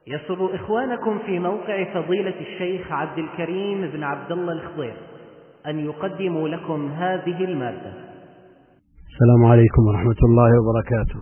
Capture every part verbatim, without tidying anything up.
يسر إخوانكم في موقع فضيلة الشيخ عبد الكريم بن عبد الله الخضير أن يقدموا لكم هذه المادة. السلام عليكم ورحمة الله وبركاته.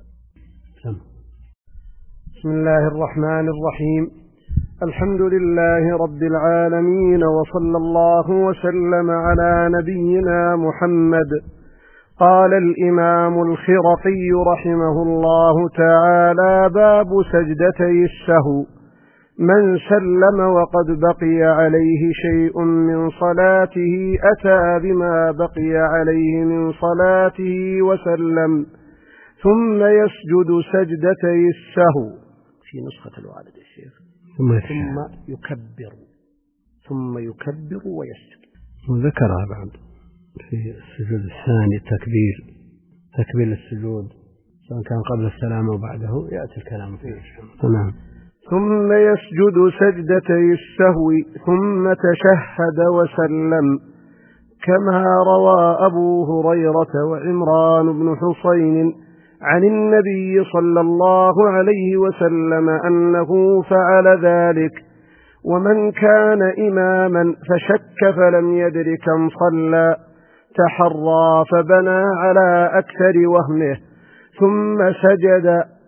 بسم الله الرحمن الرحيم. الحمد لله رب العالمين، وصلى الله وسلم على نبينا محمد. قال الإمام الخرقي رحمه الله تعالى: باب سجدتي السهو. من سلم وقد بقي عليه شيء من صلاته أتى بما بقي عليه من صلاته وسلم، ثم يسجد سجدتي السهو. في نسخة الوالد الشيخ ثم, ثم يكبر ثم يكبر ويسجد. وذكرها بعد في السجود الثاني التكبير، تكبير السجود سواء كان قبل السلام وبعده يأتي الكلام فيه. تمام. ثم يسجد سجدتي السهو ثم تشهد وسلم، كما روى أبو هريرة وعمران بن حسين عن النبي صلى الله عليه وسلم أنه فعل ذلك. ومن كان إماما فشك فلم يدر كم صلى تحرى فبنى على أكثر وهمه، ثم سجد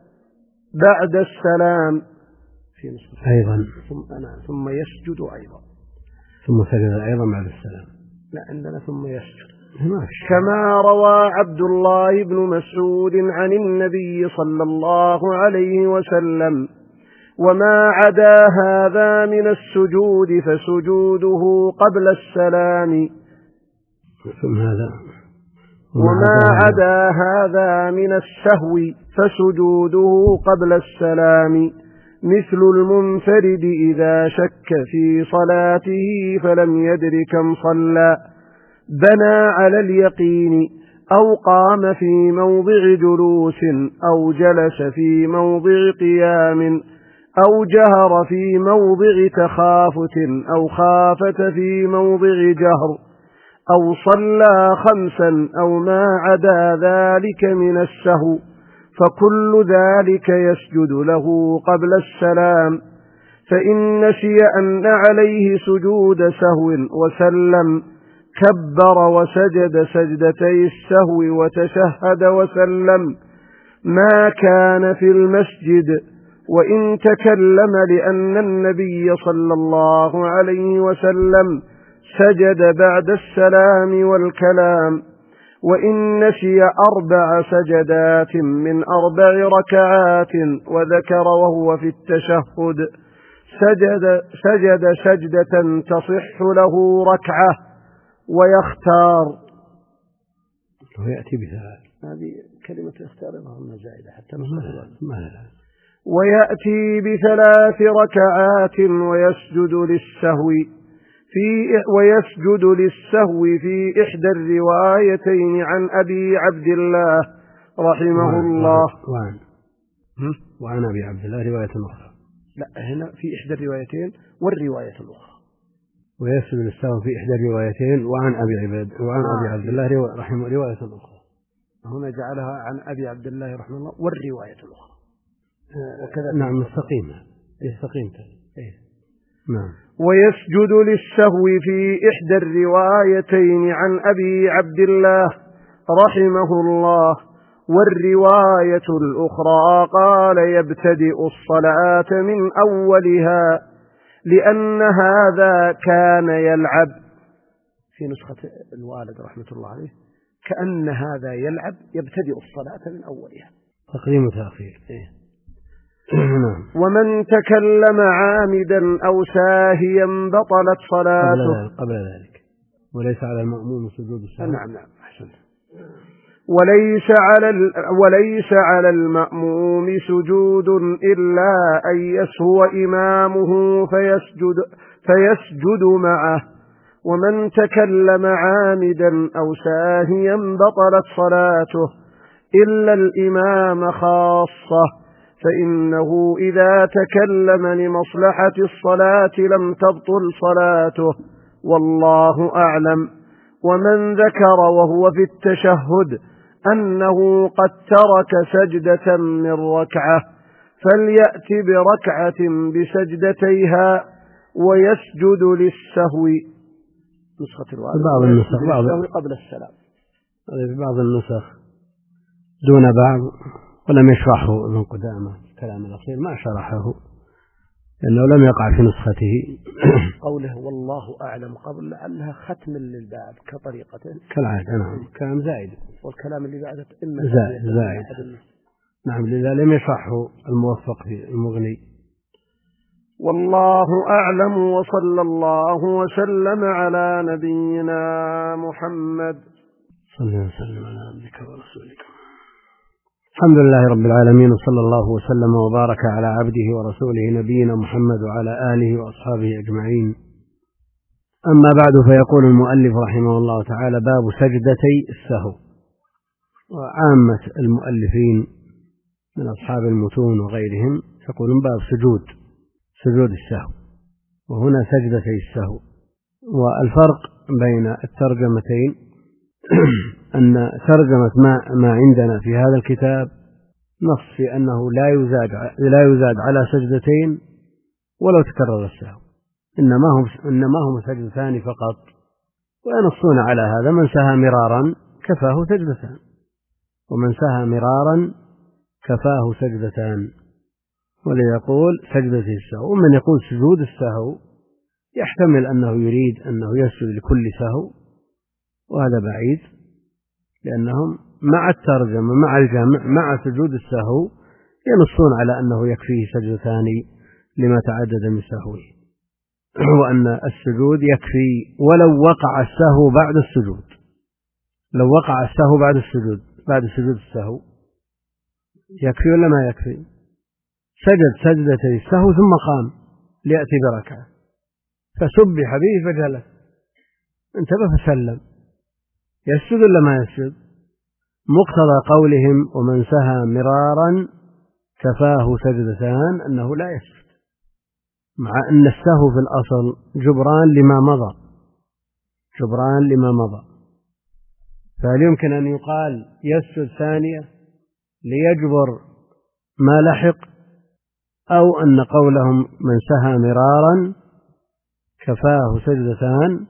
بعد السلام في نصف أيضا ثم, أنا ثم يسجد أيضا ثم سجد أيضا بعد السلام. لا، عندنا ثم يسجد، كما روى عبد الله بن مسعود عن النبي صلى الله عليه وسلم: وما عدا هذا من السجود فسجوده قبل السلام. ثم هذا وما عدا هذا من السهو فسجوده قبل السلام، مثل المنفرد إذا شك في صلاته فلم يدر كم صلى، بنى على اليقين أو قام في موضع جلوس أو جلس في موضع قيام أو جهر في موضع تخافت أو خافت في موضع جهر أو صلى خمسا أو ما عدا ذلك من السهو، فكل ذلك يسجد له قبل السلام. فإن نسي أن عليه سجود سهو وسلم كبر وسجد سجدتي السهو وتشهد وسلم، ما كان في المسجد، وإن تكلم لأن النبي صلى الله عليه وسلم سجد بعد السلام والكلام. وإن نسي أربع سجدات من أربع ركعات وذكر وهو في التشهد سجد, سجد سجدة تصح له ركعة ويختار. ويأتي بثلاث، هذه كلمة يختار لهم زائدة حتى ما ويأتي بثلاث ركعات ويسجد للسهو في ويسجد للسهو في إحدى الروايتين عن أبي عبد الله رحمه وعن الله. وعن وعن أبي عبد الله رواية أخرى. لا، هنا في إحدى الروايتين والرواية الأخرى. ويسجد للسهو في إحدى الروايتين وعن أبي عبد وعن آه. أبي عبد الله رحمه رواية أخرى. هنا جعلها عن أبي عبد الله رحمه الله والرواية الأخرى. وكذا نعم مستقيمة مستقيمة. إيه. نعم. ويسجد للسهو في إحدى الروايتين عن أبي عبد الله رحمه الله، والرواية الأخرى قال يبتدئ الصلاة من أولها، لأن هذا كان يلعب. في نسخة الوالد رحمة الله عليه كأن هذا يلعب يبتدئ الصلاة من أولها، تقديم وتأخير. إيه. ومن تكلم عامدا أو ساهيا بطلت صلاته. قبل, قبل ذلك وليس على المأموم سجود السهو. نعم نعم أحسن. وليس على وليس على المأموم سجود إلا أن يسهو إمامه فيسجد فيسجد معه. ومن تكلم عامدا أو ساهيا بطلت صلاته إلا الإمام خاصة، فإنه إذا تكلم لمصلحة الصلاة لم تبطل صلاته، والله أعلم. ومن ذكر وهو في التشهد أنه قد ترك سجدة من ركعة فليأت بركعة بسجدتيها ويسجد للسهو. نسخة الوالد بعض النسخ بعض قبل السلام، في بعض النسخ دون بعض، ولم يشرحه ابن قدامة الكلام الأخير ما شرحه لأنه لم يقع في نسخته. قوله والله أعلم قبل لعلها ختم للباب كطريقته كالعادة. نعم كلام زائد، والكلام اللي بعده إما زائد زائد. نعم لذا لم يشرحه الموفق في المغني. والله أعلم، وصلى الله وسلم على نبينا محمد صلى الله وسلم على عبدك ورسولك. الحمد لله رب العالمين، وصلى الله وسلم وبارك على عبده ورسوله نبينا محمد وعلى آله وأصحابه أجمعين. أما بعد، فيقول المؤلف رحمه الله تعالى: باب سجدتي السهو. وعامة المؤلفين من أصحاب المتون وغيرهم يقولون باب سجود سجود السهو، وهنا سجدتي السهو. والفرق بين الترجمتين أن ترجمة ما, ما عندنا في هذا الكتاب نص في أنه لا يزاد لا يزاد على سجدتين ولو تكرر السهو، إنما هم إنما هم سجدتان فقط، وينصون على هذا: من سهى مرارا كفاه سجدتان، ومن سهى مرارا كفاه سجدتان. وليقول سجدتي السهو. ومن يقول سجود السهو يحتمل أنه يريد أنه يسجد لكل سهو، وهذا بعيد، لأنهم مع الترجمة مع الجمع مع سجود السهو ينصون على أنه يكفيه سجدتان لما تعدد من سهوه، وأن السجود يكفي ولو وقع السهو بعد السجود. لو وقع السهو بعد السجود بعد سجود السهو يكفي ولا ما يكفي؟ سجد سجدتي السهو ثم قام ليأتي بركعة، فسبح به فجلس، انتبه فسلم، يسجد ولا ما يسجد؟ مقتضى قولهم ومن سهى مرارا كفاه سجدتان أنه لا يسجد، مع أن السهو في الأصل جبران لما مضى جبران لما مضى فهل يمكن أن يقال يسجد ثانية ليجبر ما لحق، أو أن قولهم من سهى مرارا كفاه سجدتان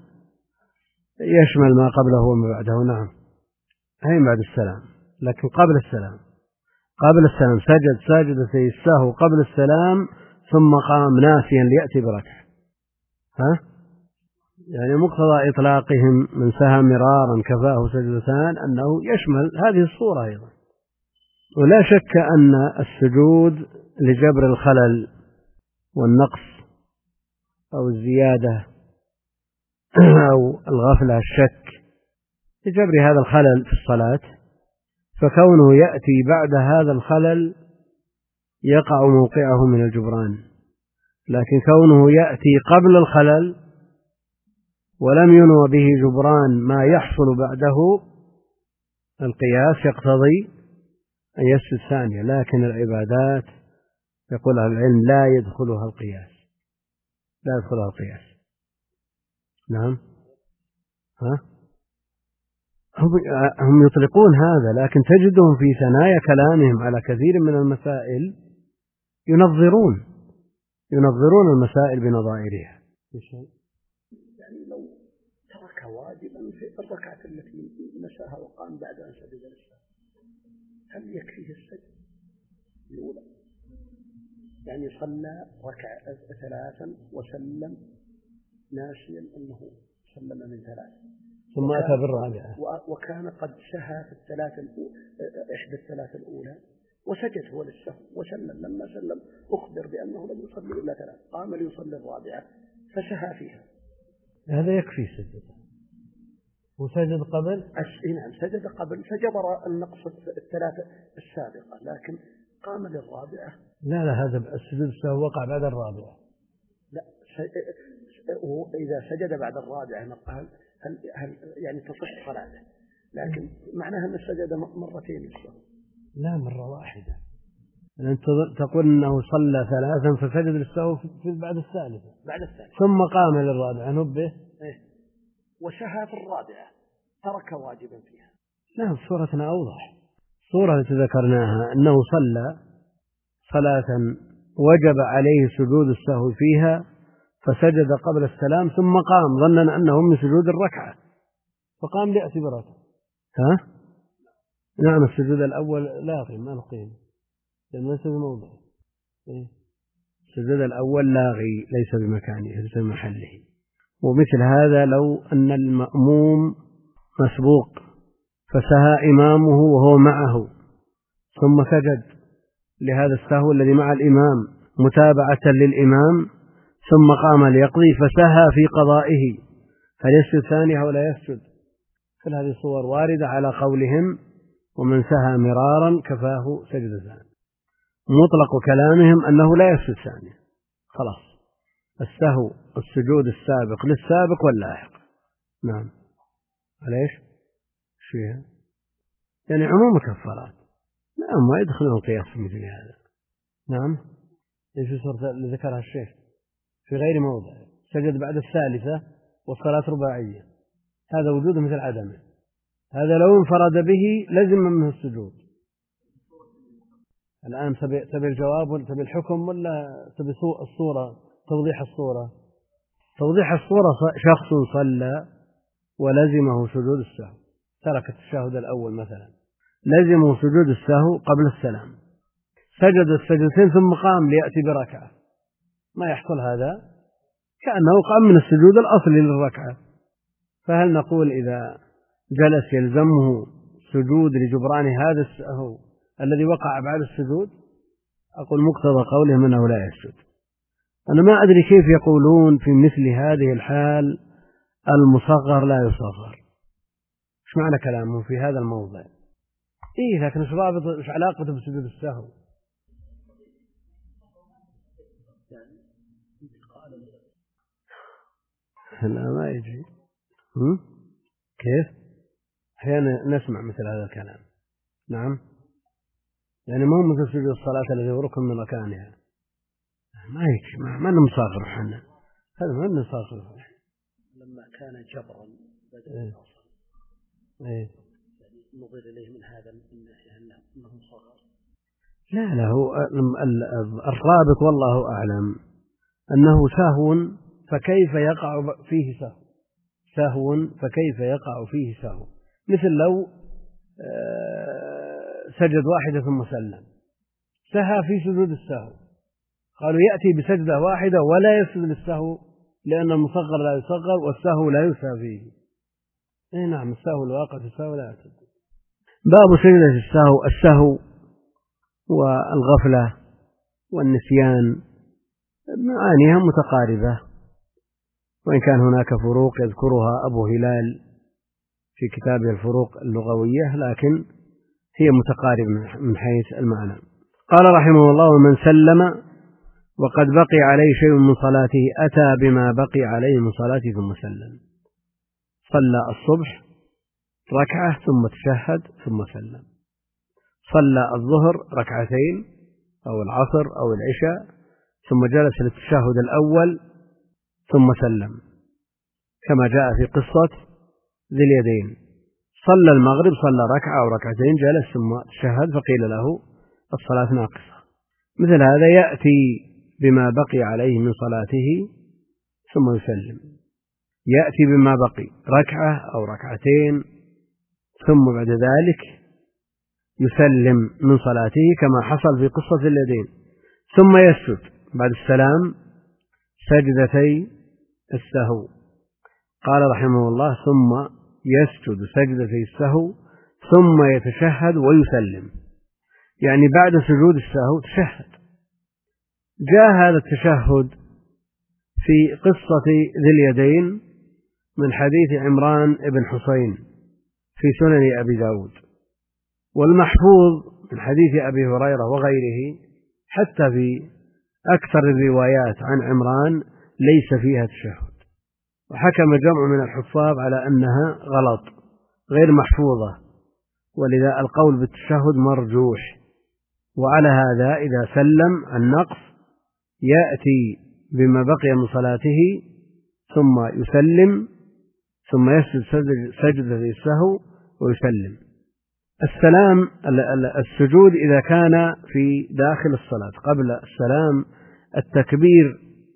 يشمل ما قبله وما بعده؟ نعم، هي بعد السلام، لكن قبل السلام قبل السلام سجد ساجدتي السهو قبل السلام ثم قام ناسيا ليأتي بركعة. ها؟ يعني مقتضى إطلاقهم من سهى مرارا كفاه سجدتان أنه يشمل هذه الصورة أيضا. ولا شك أن السجود لجبر الخلل والنقص أو الزيادة أو الغفلة الشك، لجبر هذا الخلل في الصلاة، فكونه يأتي بعد هذا الخلل يقع موقعه من الجبران. لكن كونه يأتي قبل الخلل ولم ينوى به جبران ما يحصل بعده، القياس يقتضي أن يسجد ثانية. لكن العبادات يقول أهل العلم لا يدخلها القياس لا يدخلها القياس. نعم، ها؟ هم يطلقون هذا، لكن تجدهم في ثنايا كلامهم على كثير من المسائل ينظرون ينظرون المسائل بنظائرها. يعني لو ترك واجبا في الركعة التي نساها وقام بعد أن سجد للسهو، هل يكفيه السجد الأولى؟ يعني صلى ركعة ثلاثا وسلم ناسيا أنه سلم من ثلاث، ثم أتى بالرابعة، وكان قد سهى في الثلاث إحدى الثلاث الأولى وسجد هو للسهو وسلم. لما سلم أخبر بأنه لم يصلي إلا ثلاث، قام ليصلي الرابعة فسهى فيها، هذا يكفي سجد. وسجد قبل نعم سجد قبل فجبر النقص الثلاثة السابقة، لكن قام للرابعة. لا لا هذا السجود السهو وقع بعد الرابعة. لا، إذا سجد بعد الرابعة هل, هل يعني تصح صلاته، لكن معناها أن سجد مرتين السهو. لا، مرة واحدة. أنت تقول أنه صلى ثلاثا فسجد للسهو في بعد الثالثة بعد الثالثة ثم قام للرابعة نبه إيه؟ وسهى في الرابعة ترك واجبا فيها. نعم، صورتنا أوضح. الصورة التي ذكرناها أنه صلى صلاة وجب عليه سجود السهو فيها فسجد قبل السلام ثم قام ظنا أنه من سجود الركعة فقام ليأتي بركعة. ها؟ نعم السجود الأول لاغي ما له قيمة لأنه ليس بموضعه. السجود الأول لاغي ليس بمكانه ليس بمحله. ومثل هذا لو أن المأموم مسبوق فسهى إمامه وهو معه ثم سجد لهذا السهو الذي مع الإمام متابعة للإمام ثم قام ليقضي فسهى في قضائه هل يسجد ثانية أو لا يسجد؟ كل هذه الصور واردة على قولهم ومن سهى مرارا كفاه سجدتان. مطلق كلامهم أنه لا يسجد ثانية خلاص السهو السجود السابق للسابق واللاحق. نعم عليش فيها يعني عموم كفارات. نعم ما يدخلون القياس في مثل هذا. نعم ايش صورة اللي ذكرها الشيخ في غير موضع سجد بعد الثالثة والصلاة رباعية هذا وجوده مثل عدمه. هذا لو انفرد به لزم منه السجود. الآن تبي الجواب ولا تبي الحكم ولا تبي الصورة توضيح الصورة؟ توضيح الصورة شخص صلى ولزمه سجود السهو ترك التشهد الأول مثلا لزمه سجود السهو قبل السلام سجد السجدتين ثم قام ليأتي بركعة ما يحصل هذا كأنه قام من السجود الأصلي للركعة. فهل نقول إذا جلس يلزمه سجود لجبران هذا السهو الذي وقع بعد السجود؟ أقول مقتضى قولهم أنه لا يسجد. أنا ما أدري كيف يقولون في مثل هذه الحال المصغر لا يصغر. إيش معنى كلامهم في هذا الموضع؟ إيه لكن إيش رابط إيش علاقته بسجود السهو؟ لا ما يجي. هم؟ كيف؟ أحيانا نسمع مثل هذا الكلام. نعم يعني ما هو مثل سجود الصلاة الذي هو ركن من مكانها ما يجي ما, ما نمصاغر حنا هذا ما نمصاغر. لما كان جبرا بدأ إيه. إيه. نظر إليه من هذا الناحية أنه مصغر. لا لا هو الرابط والله أعلم أنه سهو فكيف يقع فيه سهو سهو فكيف يقع فيه سهو مثل لو سجد واحدة ثم سلم سهى في سجود السهو قالوا يأتي بسجدة واحدة ولا يسجد للسهو لأن المصغر لا يصغر والسهو لا يسهى فيه. إيه نعم السهو الواقع في السهو لا يسجد. باب سجدة السهو السهو والغفلة والنسيان معانيها متقاربة وإن كان هناك فروق يذكرها أبو هلال في كتابه الفروق اللغوية لكن هي متقاربة من حيث المعنى. قال رحمه الله ومن سلم وقد بقي عليه شيء من صلاته أتى بما بقي عليه من صلاته ثم سلم. صلى الصبح ركعة ثم تشهد ثم سلم صلى الظهر ركعتين أو العصر أو العشاء ثم جلس للتشهد الأول ثم سلم كما جاء في قصة ذي اليدين صلى المغرب صلى ركعة أو ركعتين جلس ثم تشهد فقيل له الصلاة ناقصة. مثل هذا يأتي بما بقي عليه من صلاته ثم يسلم يأتي بما بقي ركعة أو ركعتين ثم بعد ذلك يسلم من صلاته كما حصل في قصة اليدين ثم يسجد بعد السلام سجدتي السهو. قال رحمه الله ثم يسجد سجدتي السهو ثم يتشهد ويسلم يعني بعد سجود السهو تشهد. جاء هذا التشهد في قصة ذي اليدين من حديث عمران بن حسين في سنن أبي داود والمحفوظ من حديث أبي هريرة وغيره حتى في أكثر الروايات عن عمران ليس فيها تشهد وحكم جمع من الحفاظ على أنها غلط غير محفوظة ولذا القول بالتشهد مرجوح. وعلى هذا إذا سلم عن نقص يأتي بما بقي من صلاته ثم يسلم ثم يسجد سجدة السهو ويسلم. السلام السجود إذا كان في داخل الصلاة قبل السلام التكبير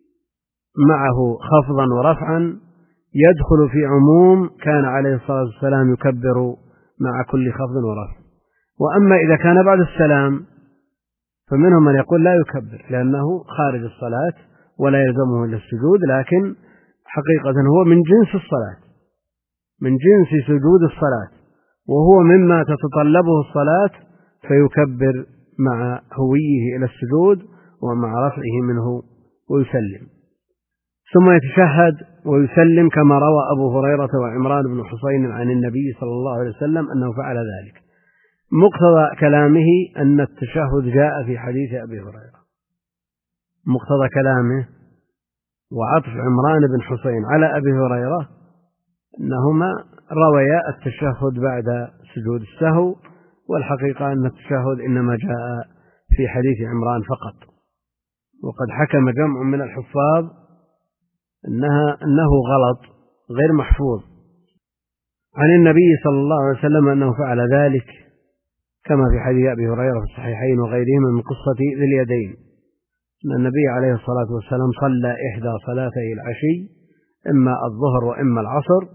معه خفضا ورفعا يدخل في عموم كان عليه الصلاة والسلام يكبر مع كل خفض ورفع. وأما إذا كان بعد السلام فمنهم من يقول لا يكبر لأنه خارج الصلاة ولا يلزمه إلا السجود، لكن حقيقة هو من جنس الصلاة، من جنس سجود الصلاة، وهو مما تتطلبه الصلاة فيكبر مع هويه إلى السجود ومع رفعه منه ويسلم، ثم يتشهد ويسلم كما روى أبو هريرة وعمران بن حصين عن النبي صلى الله عليه وسلم أنه فعل ذلك. مقتضى كلامه أن التشهد جاء في حديث أبي هريرة، مقتضى كلامه وعطف عمران بن حصين على أبي هريرة أنهما رويا التشهد بعد سجود السهو، والحقيقة أن التشهد إنما جاء في حديث عمران فقط. وقد حكم جمع من الحفاظ أنها أنه غلط غير محفوظ عن النبي صلى الله عليه وسلم أنه فعل ذلك، كما في حديث أبي هريرة في الصحيحين وغيرهما من قصة ذي اليدين أن النبي عليه الصلاة والسلام صلى إحدى صلاتي العشي إما الظهر وإما العصر،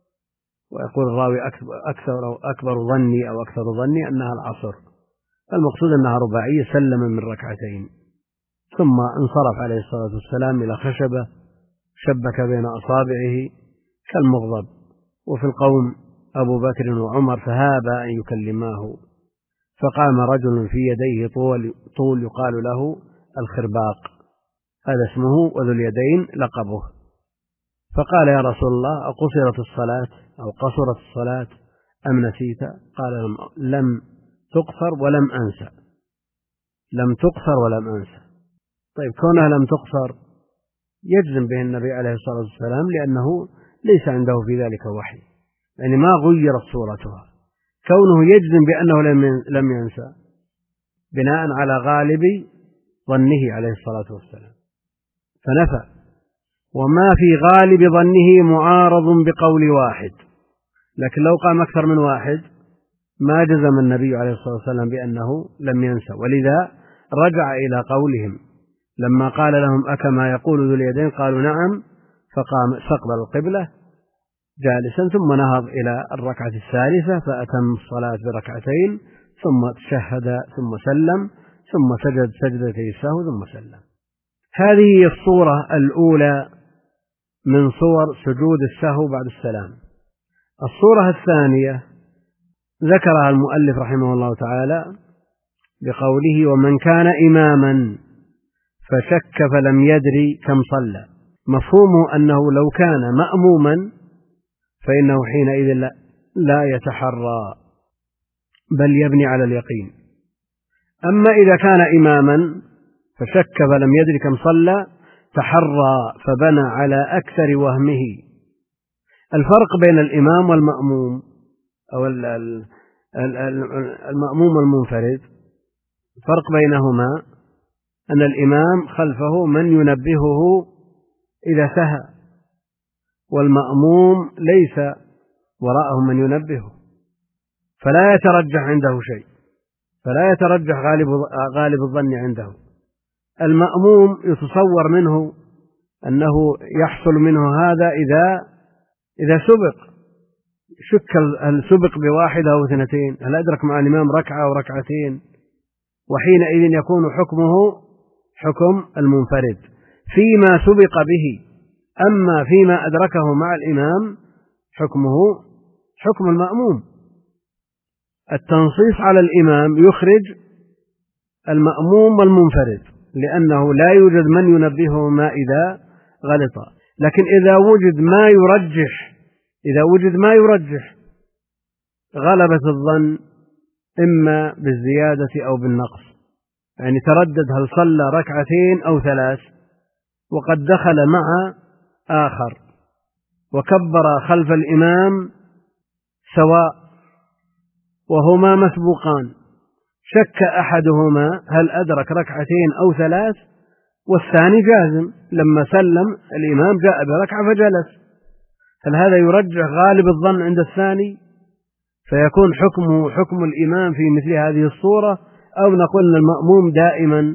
ويقول الراوي أكثر أكبر ظني أو أكثر ظني أنها العصر، المقصود أنها رباعية، سلم من ركعتين ثم انصرف عليه الصلاة والسلام إلى خشبة شبك بين أصابعه كالمغضب، وفي القوم أبو بكر وعمر فهابا أن يكلماه، فقام رجل في يديه طول, طول يقال له الخرباق، هذا اسمه، وذو اليدين لقبه، فقال يا رسول الله أقصرت الصلاة أو قصرت الصلاة أم نسيت؟ قال لم تقصر ولم أنسى، لم تقصر ولم أنسى. طيب كونها لم تقصر يجزم به النبي عليه الصلاة والسلام لأنه ليس عنده في ذلك وحي، يعني ما غيرت صورتها، كونه يجزم بأنه لم ينسى بناء على غالب ظنه عليه الصلاة والسلام فنفى، وما في غالب ظنه معارض بقول واحد، لكن لو قام أكثر من واحد ما جزم النبي عليه الصلاة والسلام بأنه لم ينسى، ولذا رجع إلى قولهم لما قال لهم أكما يقول ذو اليدين قالوا نعم، فقام استقبل القبلة جالسا ثم نهض إلى الركعة الثالثة فأتم الصلاة بركعتين ثم تشهد ثم سلم ثم سجد سجدتي السهو ثم سلم. هذه هي الصورة الأولى من صور سجود السهو بعد السلام. الصورة الثانية ذكرها المؤلف رحمه الله تعالى بقوله ومن كان إماما فشك فلم يدري كم صلى، مفهومه أنه لو كان مأموما فإنه حينئذ لا, لا يتحرى بل يبني على اليقين. أما إذا كان إماما فشك فلم يدري كم صلى تحرى فبنى على أكثر وهمه. الفرق بين الإمام والمأموم أو المأموم والمنفرد، الفرق بينهما أن الإمام خلفه من ينبهه إذا سهى، والمأموم ليس وراءه من ينبهه، فلا يترجح عنده شيء، فلا يترجح غالب, غالب الظن عنده. المأموم يتصور منه أنه يحصل منه هذا إذا إذا سبق، شك هل سبق بواحد أو اثنتين، هل أدرك مع الإمام ركعة أو ركعتين، وحينئذ يكون حكمه حكم المنفرد فيما سبق به. أما فيما أدركه مع الإمام حكمه حكم المأموم. التنصيص على الإمام يخرج المأموم والمنفرد لأنه لا يوجد من ينبههما إذا غلط، لكن إذا وجد ما يرجح إذا وجد ما يرجح غلبة الظن إما بالزيادة أو بالنقص، يعني تردد هل صلى ركعتين أو ثلاث وقد دخل مع آخر وكبر خلف الإمام سواء وهما مسبوقان، شك أحدهما هل أدرك ركعتين أو ثلاث والثاني جازم، لما سلم الإمام جاء بركعة فجلس، هل هذا يرجح غالب الظن عند الثاني فيكون حكمه حكم الإمام في مثل هذه الصورة، أو نقول أن المأموم دائما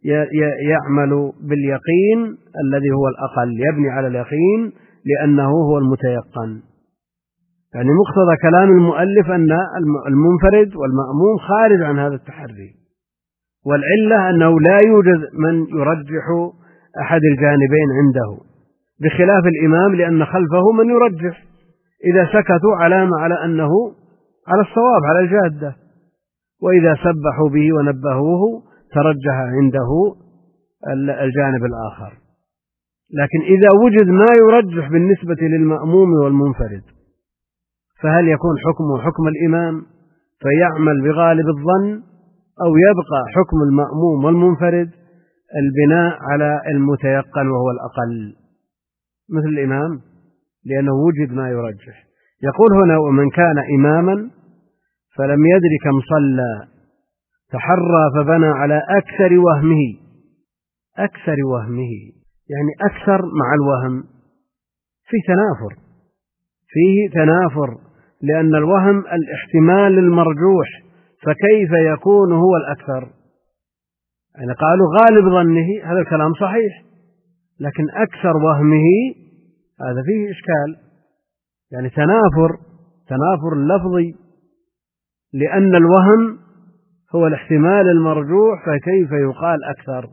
يعمل باليقين الذي هو الأقل، يبني على اليقين لأنه هو المتيقن. يعني مقتضى كلام المؤلف أن المنفرد والمأموم خارج عن هذا التحري، والعلة أنه لا يوجد من يرجح أحد الجانبين عنده، بخلاف الإمام لأن خلفه من يرجح، إذا سكتوا علامة على أنه على الصواب على الجادة، وإذا سبحوا به ونبهوه ترجح عنده الجانب الآخر. لكن إذا وجد ما يرجح بالنسبة للمأموم والمنفرد، فهل يكون حكمه حكم الإمام فيعمل بغالب الظن، أو يبقى حكم المأموم والمنفرد البناء على المتيقن وهو الأقل مثل الإمام، لأنه وجد ما يرجح. يقول هنا: ومن كان إماما فلم يدر كم صلى تحرى فبنى على أكثر وهمه. أكثر وهمه يعني أكثر مع الوهم، في تنافر، فيه تنافر، لأن الوهم الاحتمال المرجوح، فكيف يكون هو الأكثر؟ يعني قالوا غالب ظنه، هذا الكلام صحيح، لكن أكثر وهمه هذا فيه إشكال، يعني تنافر تنافر لفظي، لأن الوهم هو الاحتمال المرجوح، فكيف يقال أكثر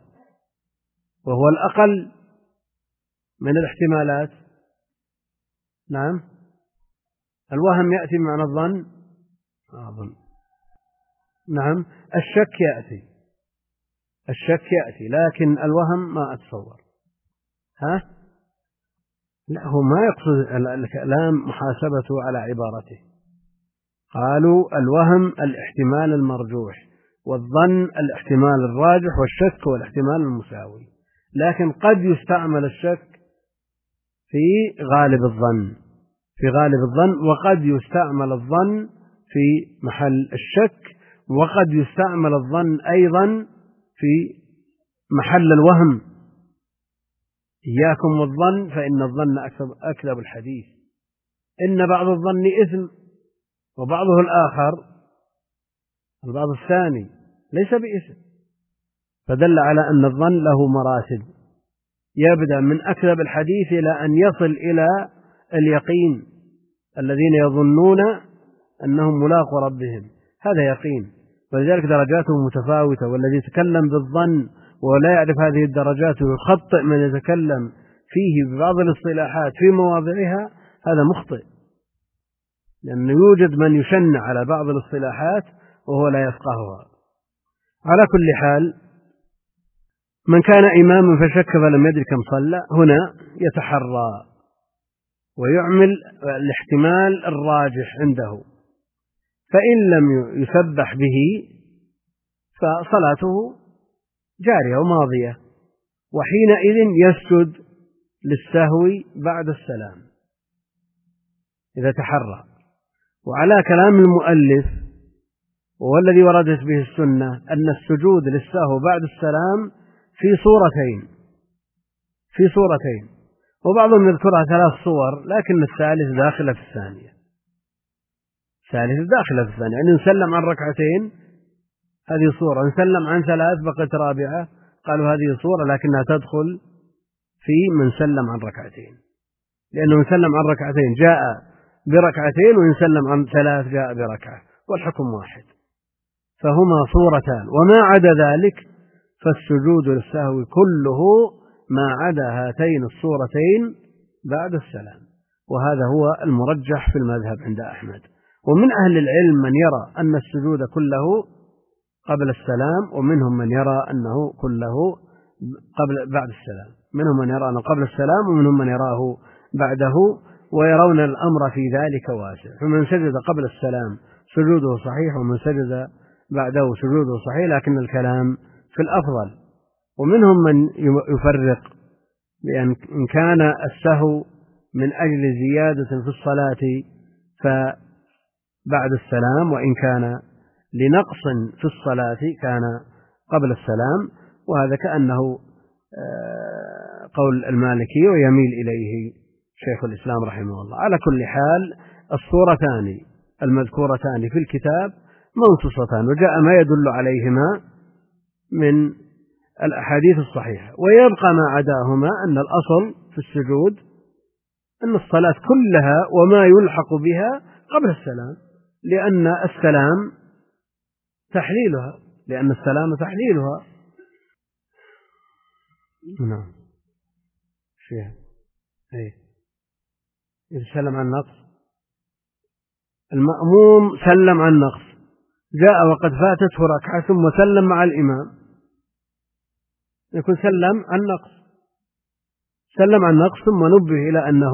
وهو الأقل من الاحتمالات؟ نعم، الوهم يأتي بمعنى الظن، أظن نعم، الشك يأتي الشك يأتي لكن الوهم ما أتصور. ها؟ لا، هو ما يقصد الكلام محاسبته على عبارته. قالوا الوهم الاحتمال المرجوح، والظن الاحتمال الراجح، والشك هو الاحتمال المساوي، لكن قد يستعمل الشك في غالب الظن في غالب الظن وقد يستعمل الظن في محل الشك، وقد يستعمل الظن أيضا في محل الوهم. إياكم والظن فإن الظن أكذب الحديث، إن بعض الظن إثم وبعضه الآخر البعض الثاني ليس بإثم، فدل على أن الظن له مراتب، يبدأ من أكذب الحديث إلى أن يصل إلى اليقين، الذين يظنون أنهم ملاقوا ربهم، هذا يقين، ولذلك درجاته متفاوتة. والذي يتكلم بالظن ولا يعرف هذه الدرجات ويخطئ من يتكلم فيه ببعض الاصطلاحات في مواضعها، هذا مخطئ، لأنه يوجد من يشنع على بعض الاصطلاحات وهو لا يفقهها. على كل حال، من كان إماما فشك فلم يدر كم صلى، هنا يتحرى ويعمل الاحتمال الراجح عنده، فإن لم يسبح به فصلاته جارية وماضية، وحينئذ يسجد للسهو بعد السلام إذا تحرى. وعلى كلام المؤلف وهو الذي وردت به السنة أن السجود للسهو بعد السلام في صورتين في صورتين وبعضهم يذكرها ثلاث صور، لكن الثالث داخلة في الثانية الثالث داخلة في الثانية يعني نسلم عن ركعتين هذه صورة، نسلم عن ثلاث بقت رابعة، قالوا هذه صورة لكنها تدخل في من سلم عن ركعتين، لأنه نسلم عن ركعتين جاء بركعتين، ونسلم عن ثلاث جاء بركعة، والحكم واحد، فهما صورتان. وما عدا ذلك فالسجود للسهو كله ما عدا هاتين الصورتين بعد السلام، وهذا هو المرجح في المذهب عند أحمد. ومن أهل العلم من يرى أن السجود كله قبل السلام، ومنهم من يرى أنه كله قبل بعد السلام، منهم من يرى أنه قبل السلام ومنهم من يراه بعده، ويرون الأمر في ذلك واسع، فمن سجد قبل السلام سجوده صحيح، ومن سجد بعده سجوده صحيح، لكن الكلام في الأفضل. ومنهم من يفرق بأن إن كان السهو من أجل زيادة في الصلاة فبعد السلام، وإن كان لنقص في الصلاة كان قبل السلام، وهذا كأنه قول المالكي ويميل إليه شيخ الإسلام رحمه الله. على كل حال الصورتان المذكورتان في الكتاب منصوصتان، وجاء ما يدل عليهما من الأحاديث الصحيحة. ويبقى ما عداهما أن الأصل في السجود أن الصلاة كلها وما يلحق بها قبل السلام، لأن السلام تحليلها لأن السلام تحليلها. نعم. شيء أي يسلم عن نقص، المأموم سلم عن نقص، جاء وقد فاتته ركعة ثم سلم مع الإمام، يكون سلم عن نقص، سلم عن نقص ثم نبه إلى أنه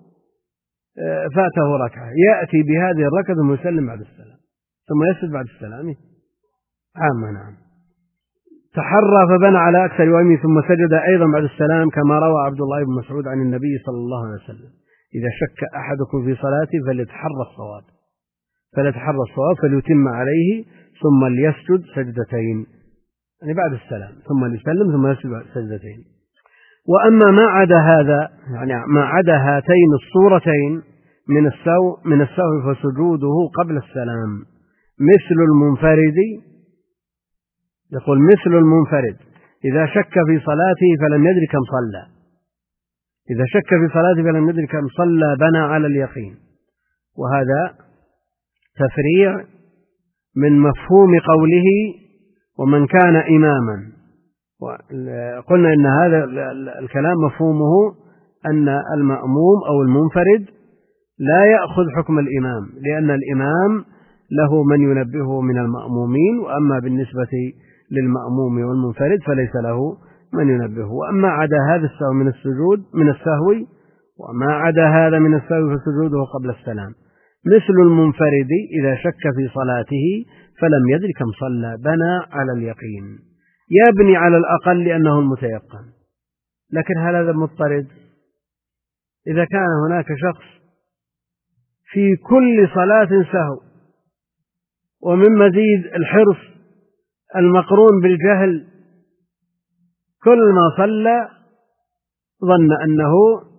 فاته ركعة، يأتي بهذه الركعة ثم يسلم بعد السلام ثم يسجد بعد السلام عامة. نعم. تحرى فبنى على أكثر يمين ثم سجد أيضا بعد السلام، كما روى عبد الله بن مسعود عن النبي صلى الله عليه وسلم: إذا شك أحدكم في صلاته فليتحرى الصواب فليتحرى الصواب فليتم عليه ثم ليسجد سجدتين، يعني بعد السلام، ثم ليسلم ثم يسجد سجدتين. وأما ما عدا هذا، يعني ما عدا هاتين الصورتين من السهو من السهو فسجوده قبل السلام مثل المنفرد. يقول مثل المنفرد إذا شك في صلاته فلم يدري كم صلى، إذا شك في صلاته فلم يدري كم صلى بنى على اليقين. وهذا تفريع من مفهوم قوله ومن كان إماما. وقلنا إن هذا الكلام مفهومه أن المأموم أو المنفرد لا يأخذ حكم الإمام، لأن الإمام له من ينبهه من المأمومين، وأما بالنسبة للمأموم والمنفرد فليس له من ينبهه. وأما عدا هذا السهو من السجود من السهو وما عدا هذا من السهو فسجوده قبل السلام مثل المنفرد إذا شك في صلاته فلم يدري كم صلى بنى على اليقين، يبني على الأقل لأنه المتيقن. لكن هل هذا مضطرد؟ إذا كان هناك شخص في كل صلاة سهو ومن مزيد الحرص المقرون بالجهل، كل ما صلى ظن أنه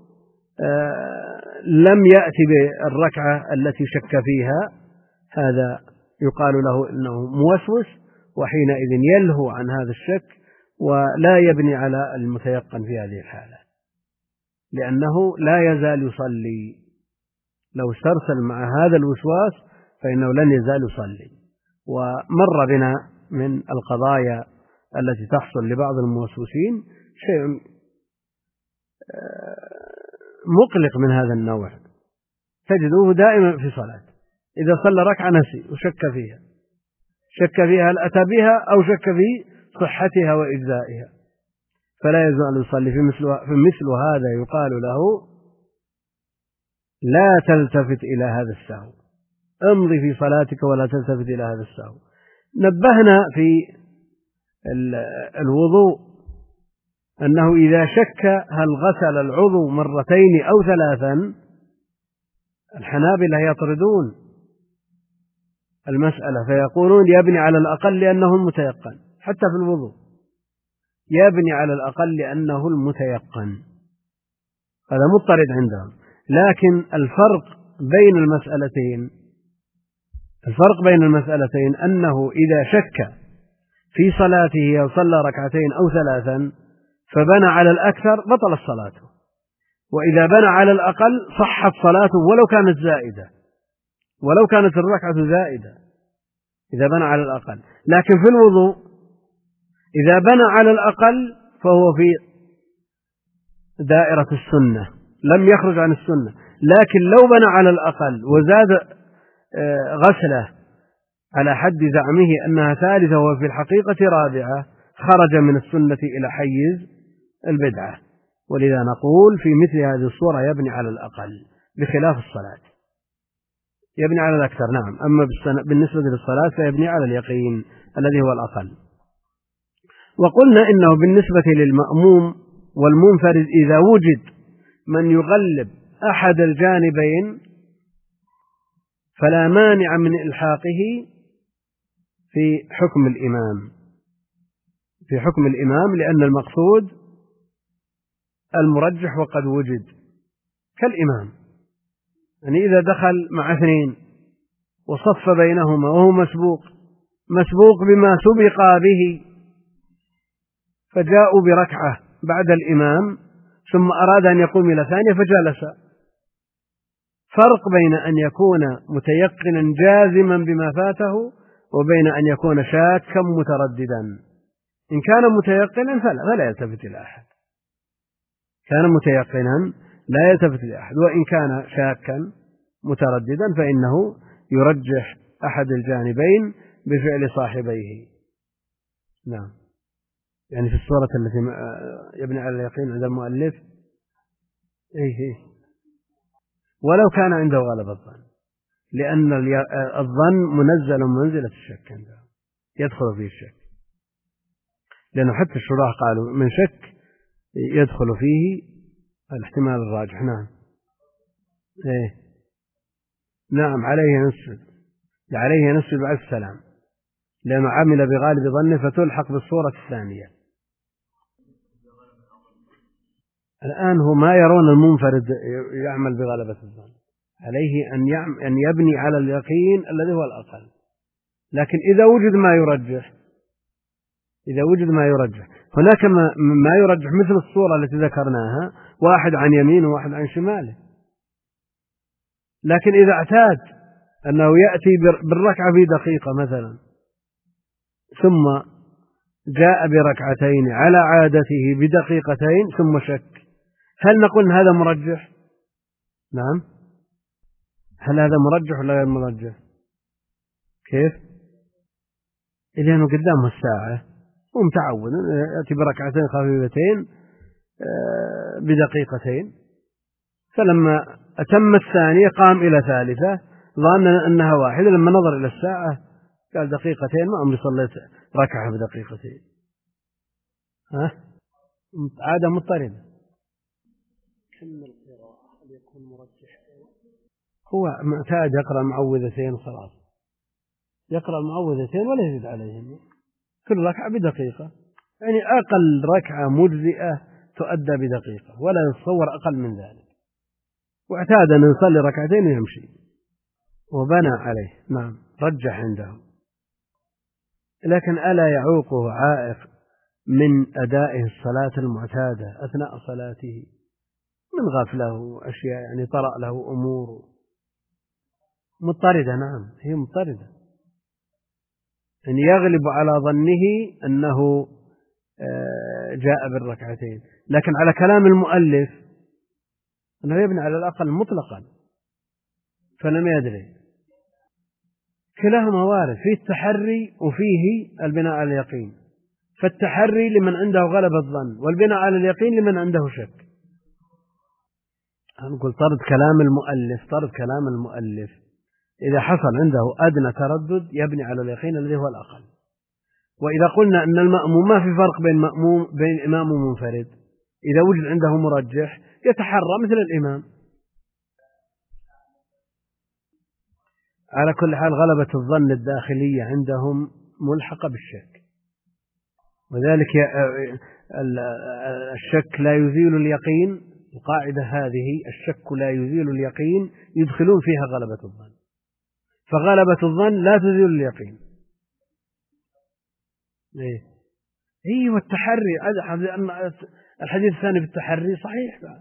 لم يأتي بالركعة التي شك فيها، هذا يقال له إنه موسوس، وحينئذ يلهو عن هذا الشك ولا يبني على المتيقن في هذه الحالة، لأنه لا يزال يصلي. لو استرسل مع هذا الوسواس فإنه لن يزال يصلي. ومر بنا من القضايا التي تحصل لبعض الموسوسين شيء مقلق من هذا النوع، تجده دائما في صلاة إذا صلى ركعة نسي وشك فيها، شك فيها هل أتى بها أو شك في صحتها وإجزائها، فلا يزال يصلي. في مثل, في مثل هذا يقال له لا تلتفت إلى هذا السهو، امضي في صلاتك ولا تلتفت إلى هذا السهو. نبهنا في الوضوء أنه إذا شك هل غسل العضو مرتين أو ثلاثا، الحنابلة يطردون المسألة فيقولون يبني على الأقل لأنه المتيقن، حتى في الوضوء يبني على الأقل لأنه المتيقن، هذا مضطرد عندهم. لكن الفرق بين المسألتين الفرق بين المسألتين أنه إذا شك في صلاته أو صلى ركعتين أو ثلاثا فبنى على الأكثر بطل صلاته، وإذا بنى على الأقل صحت صلاته ولو كانت زائدة، ولو كانت الركعة زائدة إذا بنى على الأقل. لكن في الوضوء إذا بنى على الأقل فهو في دائرة السنة، لم يخرج عن السنة. لكن لو بنى على الأقل وزاد غسله على حد زعمه أنها ثالثة وفي الحقيقة رابعة، خرج من السنة إلى حيز البدعة. ولذا نقول في مثل هذه الصورة يبني على الأقل بخلاف الصلاة، يبني على الأكثر. نعم. أما بالنسبة للصلاة فيبني على اليقين الذي هو الأقل. وقلنا إنه بالنسبة للمأموم والمنفرد إذا وجد من يغلب أحد الجانبين فلا مانع من إلحاقه في حكم الإمام في حكم الإمام لأن المقصود المرجح وقد وجد، كالإمام. يعني إذا دخل مع اثنين وصف بينهما وهو مسبوق مسبوق بما سبق به، فجاءوا بركعة بعد الإمام ثم أراد أن يقوم إلى ثانية فجلس. فرق بين أن يكون متيقنا جازما بما فاته وبين أن يكون شاكا مترددا. إن كان متيقنا فلا, فلا يلتفت إلى أحد، كان متيقنا لا يلتفت إلى أحد، وإن كان شاكا مترددا فإنه يرجح أحد الجانبين بفعل صاحبيه. نعم، يعني في الصورة التي يبني على اليقين عند المؤلف إيه إيه ولو كان عنده غلبة الظن، لأن الظن منزل منزلة الشك عنده، يدخل فيه الشك، لأنه حتى الشراح قالوا من شك يدخل فيه الاحتمال الراجح. نعم إيه نعم عليه نسجد، عليه نسجد بعد السلام، لأنه عمل بغالب ظنه فتلحق بالصورة الثانية. الآن هو ما يرون المنفرد يعمل بغلبة الظن، عليه أن أن يبني على اليقين الذي هو الأقل. لكن إذا وجد ما يرجح إذا وجد ما يرجح هناك ما يرجح مثل الصورة التي ذكرناها، واحد عن يمينه وواحد عن شماله. لكن إذا اعتاد أنه يأتي بالركعة في دقيقة مثلا ثم جاء بركعتين على عادته بدقيقتين ثم شك، هل نقول هذا مرجح؟ نعم، هل هذا مرجح ولا غير مرجح؟ كيف؟ لأنه قدامه الساعة ومتعود يأتي بركعتين خفيفتين بدقيقتين، فلما أتم الثانية قام إلى ثالثة ظن أنها واحدة، لما نظر إلى الساعة قال دقيقتين، ما أمري صليت ركعة بدقيقتين. ها؟ عادة مضطردة. كم القراءة هل يكون مرجح؟ هو معتاد يقرأ المعوذتين خلاص، يقرأ المعوذتين ولا يزيد عليهم، كل ركعة بدقيقة، يعني أقل ركعة مجزئة تؤدى بدقيقة ولا يتصور أقل من ذلك، واعتاد أن يصلي ركعتين ويمشي وبنى عليه. نعم رجح عنده. لكن ألا يعوقه عائق من أدائه الصلاة المعتادة أثناء صلاته من غفلة وأشياء، يعني طرأ له أمور مضطردة. نعم هي مضطردة، يعني يغلب على ظنه أنه جاء بالركعتين، لكن على كلام المؤلف أنه يبني على الأقل مطلقا فلم يدري. كلاهما وارد، فيه التحري وفيه البناء على اليقين، فالتحري لمن عنده غلبة الظن والبناء على اليقين لمن عنده شك. نقول طرد كلام المؤلف طرد كلام المؤلف إذا حصل عنده أدنى تردد يبني على اليقين الذي هو الأقل. وإذا قلنا أن المأموم ما في فرق بين مأموم بين إمام ومنفرد، إذا وجد عنده مرجح يتحرى مثل الإمام. على كل حال غلبة الظن الداخلية عندهم ملحقة بالشك، وذلك الشك لا يزيل اليقين. القاعدة هذه الشك لا يزيل اليقين يدخلون فيها غلبة الظن، فغلبة الظن لا تزيل اليقين. إيه إيه والتحري، الحديث الثاني بالتحري صحيح بقى.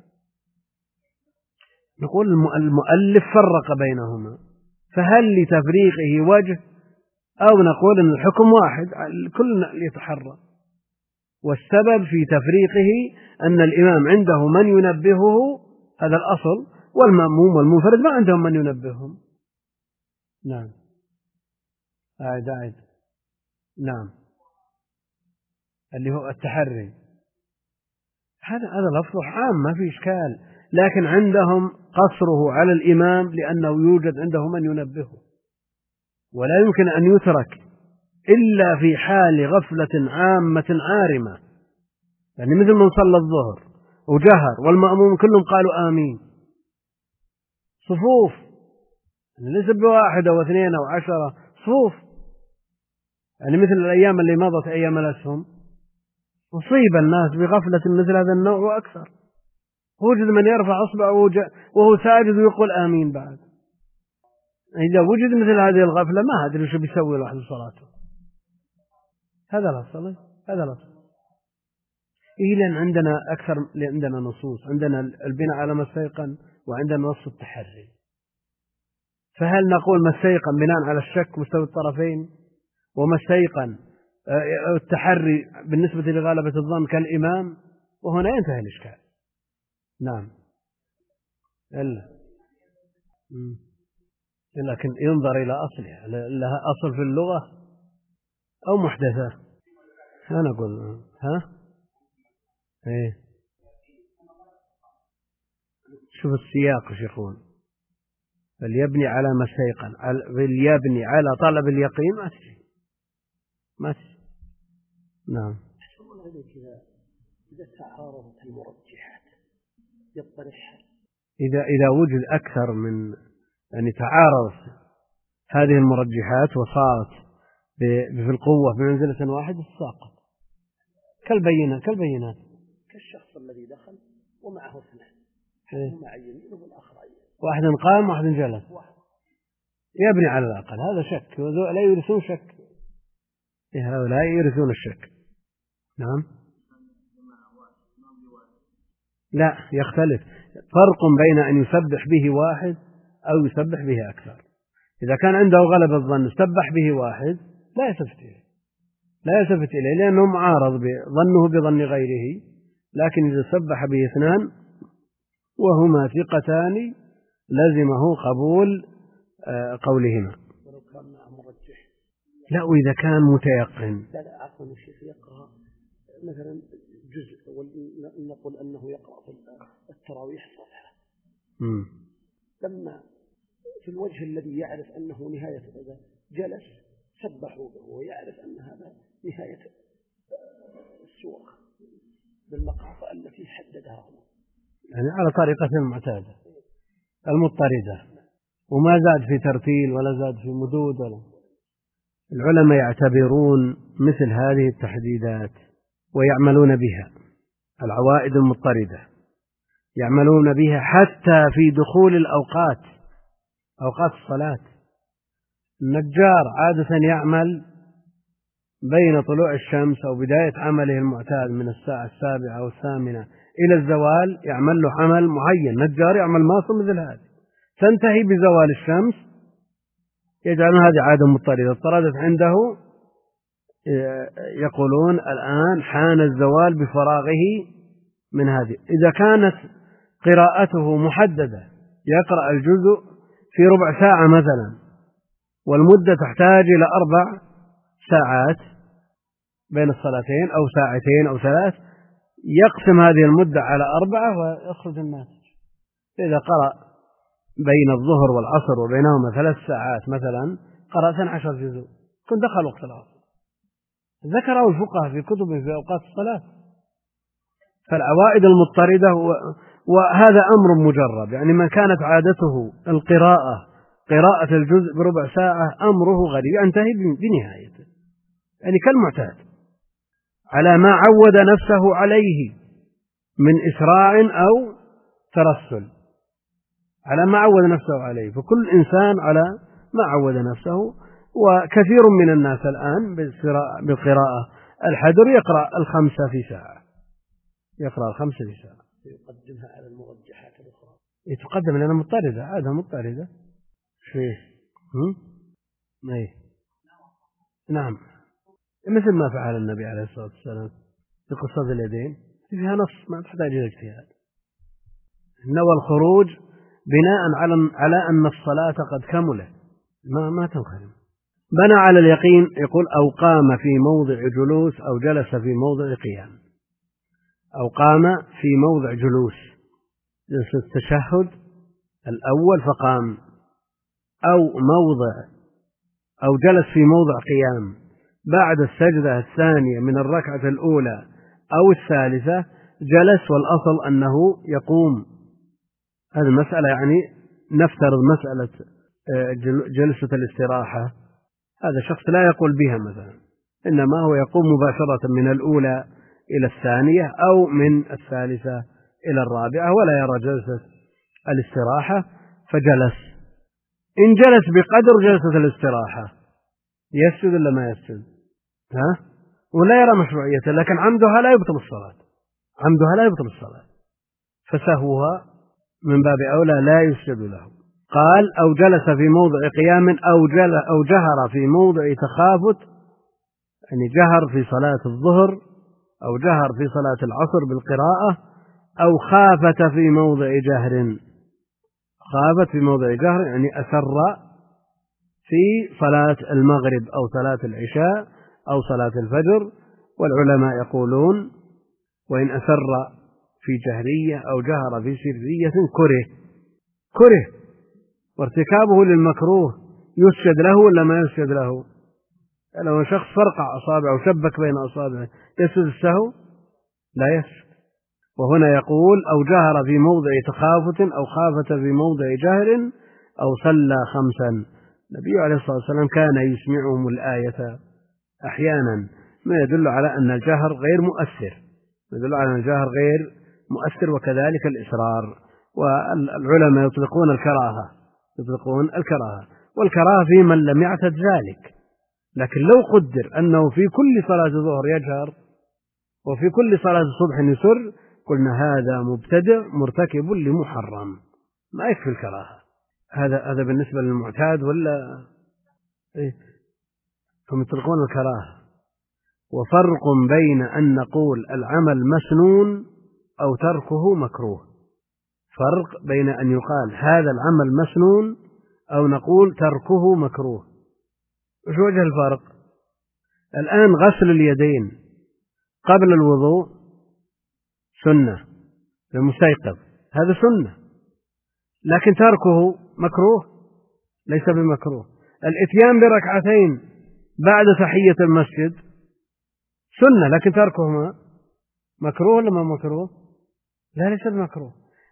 نقول المؤلف فرق بينهما، فهل لتفريقه وجه أو نقول أن الحكم واحد كلنا يتحرى؟ والسبب في تفريقه أن الإمام عنده من ينبهه، هذا الأصل، والمأموم والمنفرد ما عندهم من ينبههم. نعم عاد عاد نعم اللي هو التحري، هذا هذا لفظ عام ما في إشكال، لكن عندهم قصره على الإمام لأنه يوجد عنده من ينبهه، ولا يمكن أن يترك إلا في حال غفلة عامة عارمة، يعني مثل من صلى الظهر وجهر والمأموم كلهم قالوا آمين صفوف، ليس بواحد أو اثنين أو عشرة صفوف، يعني مثل الأيام اللي مضت أيام الأسهم أصيب الناس بغفلة مثل هذا النوع وأكثر، وجد من يرفع أصبعه وهو ساجد ويقول آمين بعد. إذا وجد مثل هذه الغفلة ما أدري وش بيسوي الواحد صلاته. هذا الأصل، هذا الأصل. إذن عندنا أكثر، عندنا نصوص، عندنا البناء على ما استيقن، وعندنا نص التحري. فهل نقول ما استيقن بناء على الشك مستوى الطرفين، وما استيقن التحري بالنسبة لغالبة الظن كالإمام، وهنا ينتهي الإشكال. نعم. إلا لكن ينظر إلى أصلها، لها أصل في اللغة أو محدثة. أنا أقول ها إيه، شوف السياق وش يقول. فليبني على ما استيقن، فليبني على طلب اليقين، ما تجي ما تجي. نعم. إذا تعارضت المرجحات يطرح، إذا إذا وجد أكثر من يعني تعارض هذه المرجحات وصارت في القوة بمنزلة واحدة ساقط، كالبينة كالبينات كالشخص الذي دخل ومعه اثنان، إيه؟ مع يمينه والآخر عين، واحد قام واحد جلس، يبني على الأقل. هذا شك، لا يورثون شك، هؤلاء يورثون الشك. نعم. لا، يختلف، فرق بين أن يسبح به واحد أو يسبح به أكثر. إذا كان عنده غلب الظن سبح به واحد لا يلتفت إليه، لا يلتفت إليه لأنه معارض ظنه بظن غيره. لكن إذا سبح به اثنان وهما ثقتان لزمه قبول قولهما. ولو كان معه مرجح. لا، وإذا كان متيقن. لا لا عفوا الشيخ، يقرأ مثلا جزء، ونقول أنه يقرأ في التراويح صفحة، لما في الوجه الذي يعرف أنه نهاية هذا جلس سبحوا به ويعرف أن هذا نهاية السورة بالمقاطع التي حددها هو، يعني على طريقة المعتادة المضطردة، وما زاد في ترتيل ولا زاد في مدود ولا. العلماء يعتبرون مثل هذه التحديدات ويعملون بها، العوائد المضطردة يعملون بها حتى في دخول الأوقات، أوقات الصلاة. النجار عادة يعمل بين طلوع الشمس أو بداية عمله المعتاد من الساعة السابعة أو الثامنة إلى الزوال، يعمل له عمل معين. نجار يعمل ماصر مثل هذه، تنتهي بزوال الشمس، يجعلون هذه عادة مضطردة. اضطردت عنده، يقولون الآن حان الزوال بفراغه من هذه. إذا كانت قراءته محددة، يقرأ الجزء في ربع ساعة مثلا، والمدة تحتاج إلى أربع ساعات بين الصلاتين أو ساعتين أو ثلاث، يقسم هذه المدة على أربعة ويخرج الناتج. إذا قرأ بين الظهر والعصر وبينهما ثلاث ساعات مثلا، قرأ اثني عشر جزء، كن دخل وقت العصر. ذكره الفقهاء في كتبه في أوقات الصلاة. فالعوائد المضطردة، وهذا أمر مجرب، يعني من كانت عادته القراءة قراءة الجزء بربع ساعة أمره غريب، ينتهي بنهايته، يعني كالمعتاد على ما عود نفسه عليه من إسراع أو ترسل، على ما عود نفسه عليه. فكل إنسان على ما عود نفسه. وكثير من الناس الآن بالقراءة الحدر يقرأ الخمسة في ساعة، يقرأ الخمسة في ساعة، يقدمها على المرجحات الأخرى، يتقدم لأنها مضطردة، عادة مضطردة. شويه أي نعم، مثل ما فعل النبي عليه الصلاة والسلام في قصة اليدين، فيها نص ما تحتاج إلى اجتهاد. نوى الخروج بناء على على أن الصلاة قد كملت، ما ما تنخرم. بنى على اليقين، يقول أو قام في موضع جلوس أو جلس في موضع قيام، أو قام في موضع جلوس، جلس التشهد الأول فقام، أو موضع أو جلس في موضع قيام بعد السجدة الثانية من الركعة الأولى أو الثالثة جلس، والأصل أنه يقوم. هذه المسألة يعني نفترض مسألة جلسة الاستراحة، هذا شخص لا يقول بها مثلا، إنما هو يقوم مباشرة من الأولى إلى الثانية أو من الثالثة إلى الرابعة، ولا يرى جلسة الاستراحة فجلس. إن جلس بقدر جلسة الاستراحة يسجد ولا ما يسجد؟ ها؟ ولا يرى مشروعيته، لكن عمدها لا يبطل الصلاة، عمدها لا يبطل الصلاة، فسهوها من باب أولى لا يسجد له. قال أو جلس في موضع قيام أو جل أو جهر في موضع تخافت، يعني جهر في صلاة الظهر أو جهر في صلاة العصر بالقراءة، أو خافت في موضع جهر، خافت في موضع جهر يعني أسر في صلاة المغرب أو صلاة العشاء أو صلاة الفجر. والعلماء يقولون وإن أسر في جهرية أو جهر في سرية كره كره وارتكابه للمكروه يسجد له ولا ما يسجد له؟ لو شخص فرقع أصابعه وشبك بين أصابعه يسجد السهو؟ لا يسجد. وهنا يقول أو جهر في موضع تخافت أو خافت في موضع جهر أو صلى خمسا. النبي عليه الصلاة والسلام كان يسمعهم الآية أحيانا، ما يدل على أن الجهر غير مؤثر، يدل على أن الجهر غير مؤثر، وكذلك الإصرار. والعلماء يطلقون الكراهة يطلقون الكراهة والكراهة في من لم يعتد ذلك. لكن لو قدر أنه في كل صلاة ظهر يجهر وفي كل صلاة صبح يسر قلنا هذا مبتدع مرتكب لمحرم، ما يكفي الكراهة. هذا هذا بالنسبة للمعتاد ولا إيه؟ هم يطلقون الكراهة. وفرق بين أن نقول العمل مسنون أو تركه مكروه، فرق بين أن يقال هذا العمل مسنون أو نقول تركه مكروه. وش وجه الفرق؟ الآن غسل اليدين قبل الوضوء سنة للمستيقظ، هذا سنة، لكن تركه مكروه ليس بمكروه. الاتيان بركعتين بعد تحية المسجد سنة، لكن تركهما مكروه ولا ما مكروه؟ لا ليس بمكروه.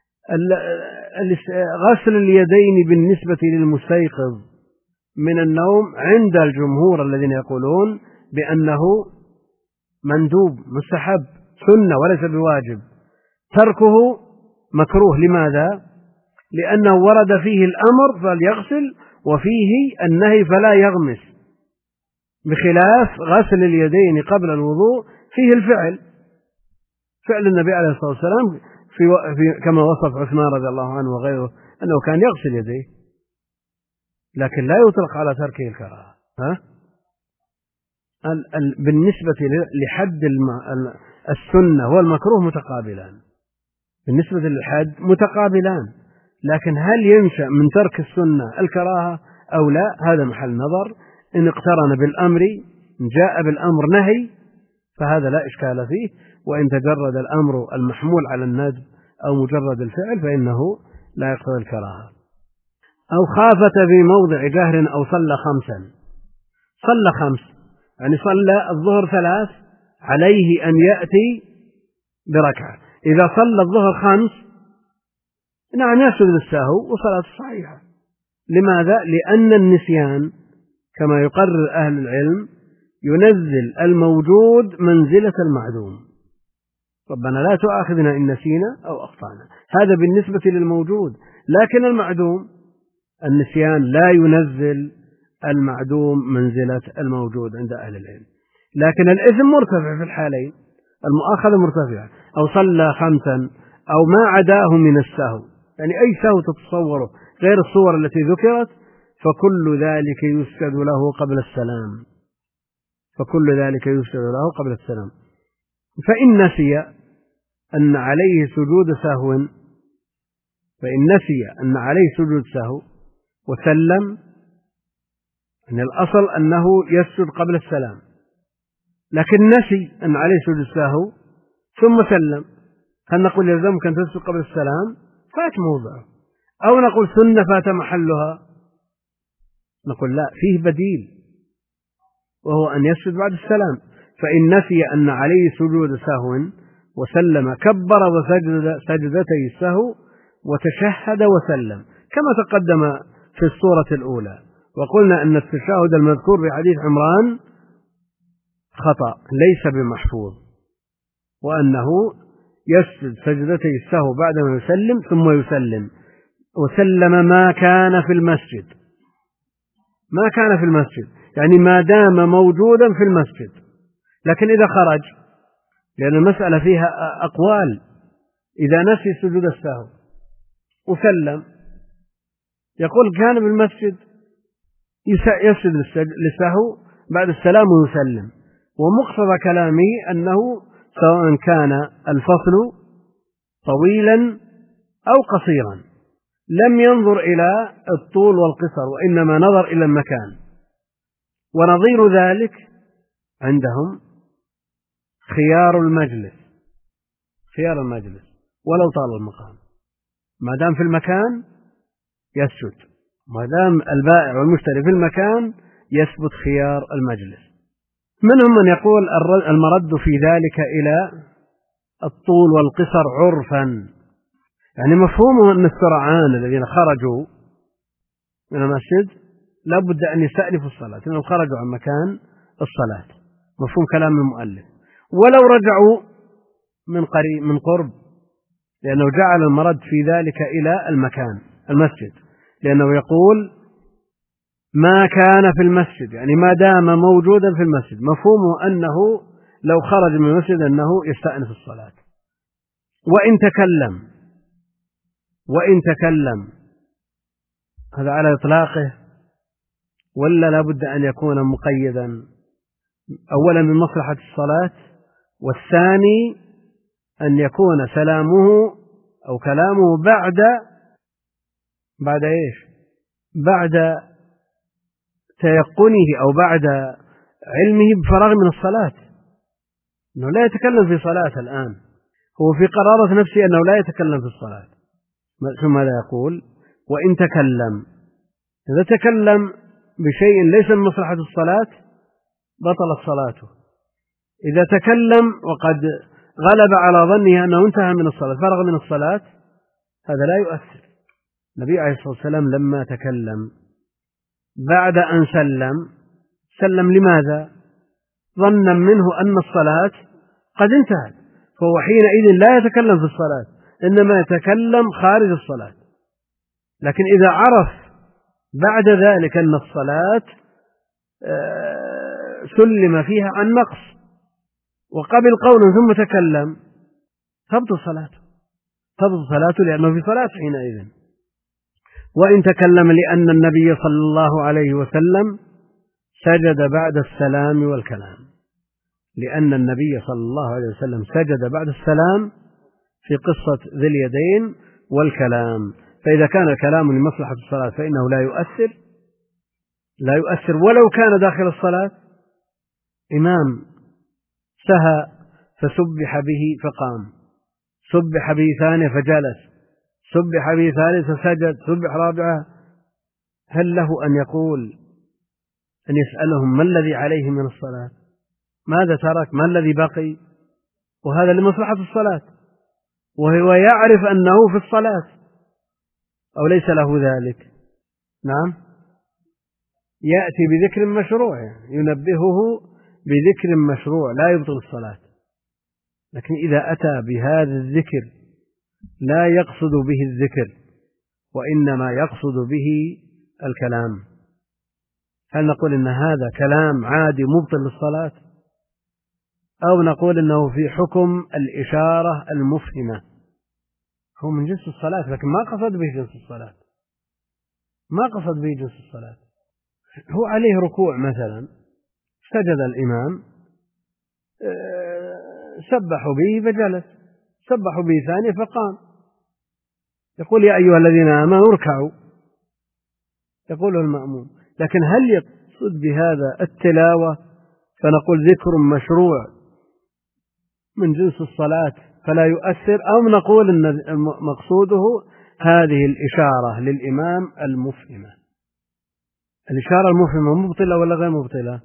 غسل اليدين بالنسبة للمستيقظ من النوم عند الجمهور الذين يقولون بأنه مندوب مستحب سنة وليس بواجب، تركه مكروه. لماذا؟ لأنه ورد فيه الأمر فليغسل وفيه النهي فلا يغمس، بخلاف غسل اليدين قبل الوضوء فيه الفعل، فعل النبي عليه الصلاة والسلام في في كما وصف عثمان رضي الله عنه وغيره أنه كان يغسل يديه، لكن لا يطلق على تركه الكراهة. ها؟ بالنسبة لحد السنة والمكروه متقابلان، بالنسبة للحد متقابلان، لكن هل ينشأ من ترك السنة الكراهة أو لا؟ هذا محل نظر. إن اقترن بالأمر جاء بالأمر نهي فهذا لا إشكال فيه، وإن تجرد الأمر المحمول على الندب أو مجرد الفعل فإنه لا يقتضي الكراهة. أو خافت في موضع جهر أو صلى خمسا، صلى خمس يعني صلى الظهر ثلاث عليه أن يأتي بركعة، إذا صلى الظهر خمس نعم يسجد للسهو وصلاة صحيحة. لماذا؟ لأن النسيان كما يقرر أهل العلم ينزل الموجود منزلة المعدوم، ربنا لا تؤاخذنا إن نسينا أو أخطأنا، هذا بالنسبة للموجود. لكن المعدوم النسيان لا ينزل المعدوم منزلة الموجود عند أهل العلم، لكن الإثم مرتفع في الحالين، المؤاخذة مرتفعة. أو صلى خمسا أو ما عداه من السهو، يعني أي سهو تتصوره غير الصور التي ذكرت فكل ذلك يسجد له قبل السلام، فكل ذلك يسجد له قبل السلام. فإن نسي أن عليه سجود سهو فإن نسي أن عليه سجود سهو وسلم، أن الأصل أنه يسجد قبل السلام، لكن نسي أن عليه سجود سهو ثم سلم، هل نقول يلزمك أن تسجد قبل السلام؟ فات موضعه. أو نقول سنة فات محلها؟ نقول لا، فيه بديل وهو أن يسجد بعد السلام. فإن نسي أن عليه سجود سهو وسلم كبر وسجد سجدتي السهو وتشهد وسلم كما تقدم في الصورة الأولى، وقلنا أن التشهد المذكور في حديث عمران خطأ ليس بمحفوظ، وأنه يسجد سجدتي السهو بعدما يسلم ثم يسلم، وسلم ما كان في المسجد ما كان في المسجد، يعني ما دام موجودا في المسجد. لكن إذا خرج، لأن المسألة فيها أقوال، إذا نسي سجود السهو وسلم، يقول كان بالمسجد يسجد للسهو بعد السلام ويسلم، ومقتضى كلامي أنه سواء كان الفصل طويلا أو قصيرا لم ينظر إلى الطول والقصر، وإنما نظر إلى المكان. ونظير ذلك عندهم خيار المجلس، خيار المجلس ولو طال المقام، ما دام في المكان يسجد، ما دام البائع والمشتري في المكان يثبت خيار المجلس. منهم من يقول المرد في ذلك إلى الطول والقصر عرفا، يعني مفهومه أن السرعان الذين خرجوا من المسجد لا بد أن يستأنفوا الصلاة، لأنهم خرجوا عن مكان الصلاة، مفهوم كلام المؤلف. ولو رجعوا من قريب من قرب، لأنه جعل المرد في ذلك إلى المكان المسجد، لأنه يقول ما كان في المسجد، يعني ما دام موجودا في المسجد، مفهومه أنه لو خرج من المسجد أنه يستأنف الصلاة. وإن تكلم وإن تكلم هذا على إطلاقه ولا لا بد أن يكون مقيدا؟ أولا من مصلحة الصلاة، والثاني أن يكون سلامه أو كلامه بعد بعد إيش؟ بعد تيقنه أو بعد علمه بفراغ من الصلاة، أنه لا يتكلم في صلاة الآن، هو في قرارة نفسه أنه لا يتكلم في الصلاة. ثم ماذا يقول؟ وإن تكلم، إذا تكلم بشيء ليس من مصلحة الصلاة بطلت صلاته. إذا تكلم وقد غلب على ظنه أنه انتهى من الصلاة، فرغ من الصلاة، هذا لا يؤثر. النبي عليه الصلاة والسلام لما تكلم بعد أن سلم، سلم لماذا؟ ظنا منه أن الصلاة قد انتهت، فهو حينئذ لا يتكلم في الصلاة، إنما يتكلم خارج الصلاة. لكن إذا عرف بعد ذلك أن الصلاة سلم فيها عن نقص وقبل قوله ثم تكلم، تبطل صلاته، تبطل صلاته لأنه في صلاة حينئذ. وإن تكلم لأن النبي صلى الله عليه وسلم سجد بعد السلام والكلام، لأن النبي صلى الله عليه وسلم سجد بعد السلام في قصة ذي اليدين والكلام. فإذا كان الكلام لمصلحة الصلاة فإنه لا يؤثر لا يؤثر ولو كان داخل الصلاة. إمام سهى فسبح به فقام، سبح به ثانية فجلس، سبح به ثالثة فسجد، سبح رابعة، هل له أن يقول أن يسألهم ما الذي عليه من الصلاة؟ ماذا ترك؟ ما الذي بقي؟ وهذا لمصلحة الصلاة، وهو يعرف أنه في الصلاة أو ليس له ذلك. نعم، يأتي بذكر مشروع، ينبهه بذكر مشروع لا يبطل الصلاة. لكن إذا أتى بهذا الذكر لا يقصد به الذكر وإنما يقصد به الكلام، هل نقول إن هذا كلام عادي مبطل للصلاة، أو نقول إنه في حكم الإشارة المفهمة؟ هو من جنس الصلاة لكن ما قصد به جنس الصلاة، ما قصد به جنس الصلاة. هو عليه ركوع مثلا، سجد الإمام، سبحوا به فجلس، سبحوا به ثانية فقام، يقول يا أيها الذين آمنوا اركعوا، يقوله المأموم. لكن هل يقصد بهذا التلاوة فنقول ذكر مشروع من جنس الصلاة فلا يؤثر، أو نقول أن مقصوده هذه الإشارة للإمام المفهمة؟ الإشارة المفهمة مبطلة ولا غير مبطلة؟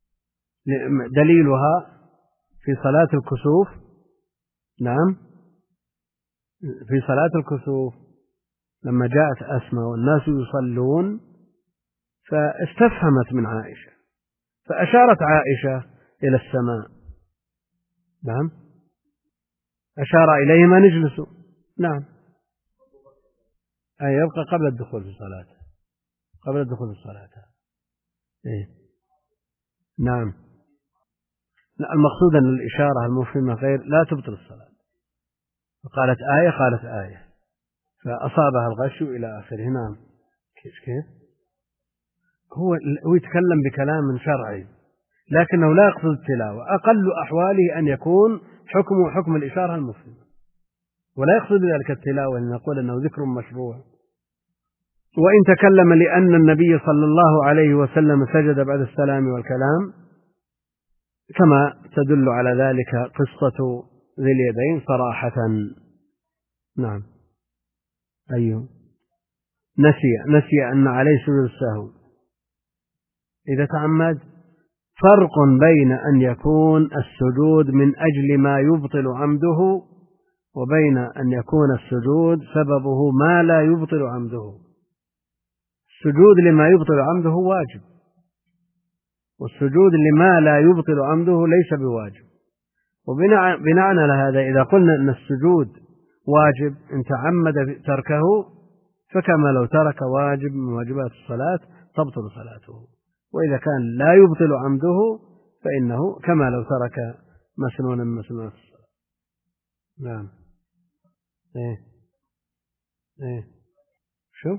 دليلها في صلاة الكسوف. نعم، في صلاة الكسوف لما جاءت أسماء والناس يصلون فاستفهمت من عائشة، فأشارت عائشة إلى السماء. نعم، أشار إليهم أن يجلسوا. نعم، أي يبقى قبل الدخول في صلاته، قبل الدخول في الصلاة. إيه؟ نعم. لا، المقصود أن الإشارة المفهمة غير لا تبطل الصلاة. قالت آية قالت آية فأصابها الغش إلى آخره. نعم. كيف كيف هو هو يتكلم بكلام شرعي لكنه لا يقصد التلاوة. أقل أحواله أن يكون حكمه حكم الإشارة المفهمة ولا يقصد ذلك التلاوة، لنقول أنه ذكر مشروع. وإن تكلم لأن النبي صلى الله عليه وسلم سجد بعد السلام والكلام كما تدل على ذلك قصة ذي اليدين صراحة. نعم. أيوه. نسي نسي أن عليه سجود السهو إذا تعمد. فرق بين أن يكون السجود من أجل ما يبطل عمده وبين أن يكون السجود سببه ما لا يبطل عمده. السجود لما يبطل عمده واجب، والسجود لما لا يبطل عمده ليس بواجب. وبناء على هذا إذا قلنا أن السجود واجب إن تعمد تركه فكما لو ترك واجب من واجبات الصلاة تبطل صلاته، وإذا كان لا يبطل عمده فإنه كما لو ترك مسنونا من مسنونات الصلاة. نعم. إيه إيه شو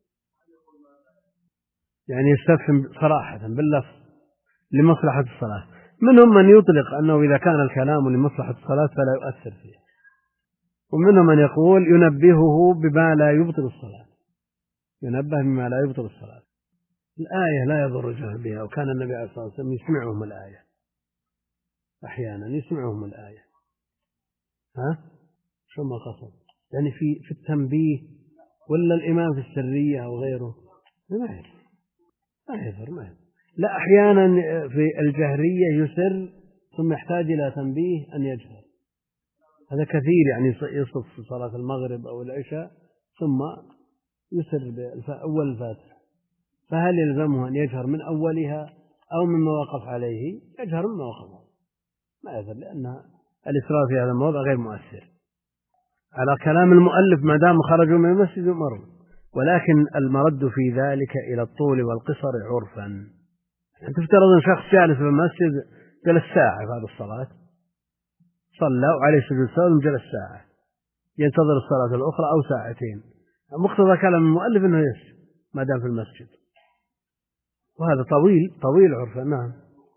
يعني يستفهم صراحة باللفظ لمصلحة الصلاة. منهم من يطلق أنه إذا كان الكلام لمصلحة الصلاة فلا يؤثر فيه، ومنهم من يقول ينبهه بما لا يبطل الصلاة، ينبه بما لا يبطل الصلاة. الآية لا يضر جهل بها، وكان النبي عليه الصلاة والسلام يسمعهم الآية أحيانا يسمعهم الآية. ها شو ما قصد يعني في في التنبيه ولا الإمام في السرية أو غيره ما يضر ما يضر ما يضر. لا أحيانا في الجهرية يسر ثم يحتاج إلى تنبيه أن يجهر، هذا كثير يعني يصف في صلاة المغرب أو العشاء ثم يسر بأول الفاتحة، فهل يلزمه أن يجهر من أولها أو من وقف عليه؟ يجهر من وقف ما يضر، لأن الإسراف في هذا الموضع غير مؤثر. على كلام المؤلف ما دام خرجوا من المسجد مروا، ولكن المرد في ذلك إلى الطول والقصر عرفا. تفترض أن شخص جالس في المسجد جلس ساعة في هذه الصلاة صلى وعليه سجود سهو جلس ساعة ينتظر الصلاة الأخرى أو ساعتين، مقتضى كلام المؤلف أنه يسجد ما دام في المسجد، وهذا طويل طويل عرفا. نعم.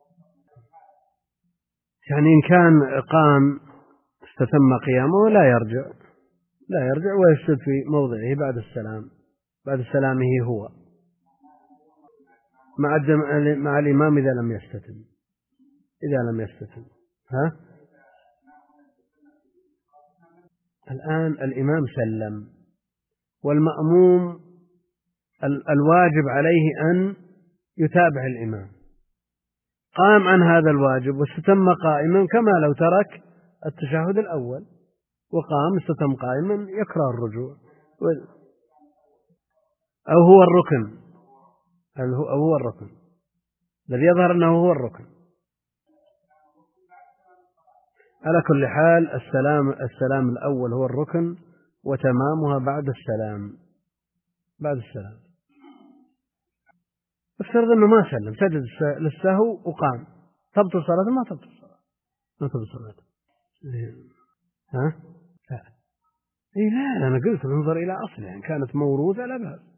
يعني إن كان قام استتم قيامه لا يرجع لا يرجع ويسجد في موضعه بعد السلام بعد سلامه هو مع مع الإمام إذا لم يستتم إذا لم يستتم ها الآن الإمام سلم والمأموم الواجب عليه أن يتابع الإمام، قام عن هذا الواجب واستتم قائما كما لو ترك التشهد الأول وقام استتم قائما يكره الرجوع، أو هو الركن أو هو الركن الذي يظهر أنه هو الركن. على كل حال السلام السلام الأول هو الركن وتمامها بعد السلام بعد السلام. افترض أنه ما سلم سجد للسهو وقام، تبطل صلاته ما تبطل صلاته ما تبطل صلاته ها لا إيه لا أنا قلت ننظر إلى أصلها إن كانت موروثة لا بأس.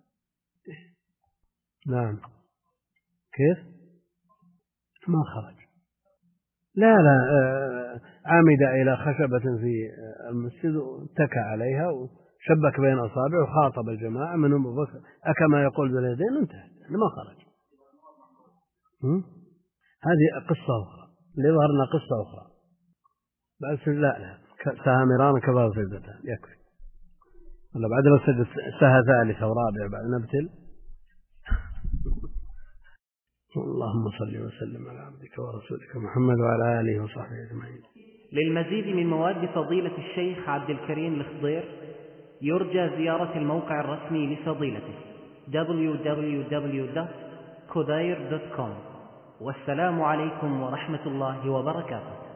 نعم. كيف ما خرج لا لا آه عامد إلى خشبة في المسجد واتكى عليها وشبك بين أصابعه وخاطب الجماعة منهم أبو بكر أكما يقول ذو اليدين انتهت ما خرج. هذه قصة أخرى اللي ظهرنا قصة أخرى بس لا لا سامران كبار سجدتان يكفي، ولا بعد ما سجد سهى ثالثة ورابعة بعد نبتل. اللهم صل وسلم على عبدك ورسولك محمد وعلى آله وصحبه أجمعين. للمزيد من مواد فضيلة الشيخ عبد الكريم الخضير يرجى زيارة الموقع الرسمي لفضيلته دبليو دبليو دبليو دوت كوداير دوت كوم. والسلام عليكم ورحمة الله وبركاته.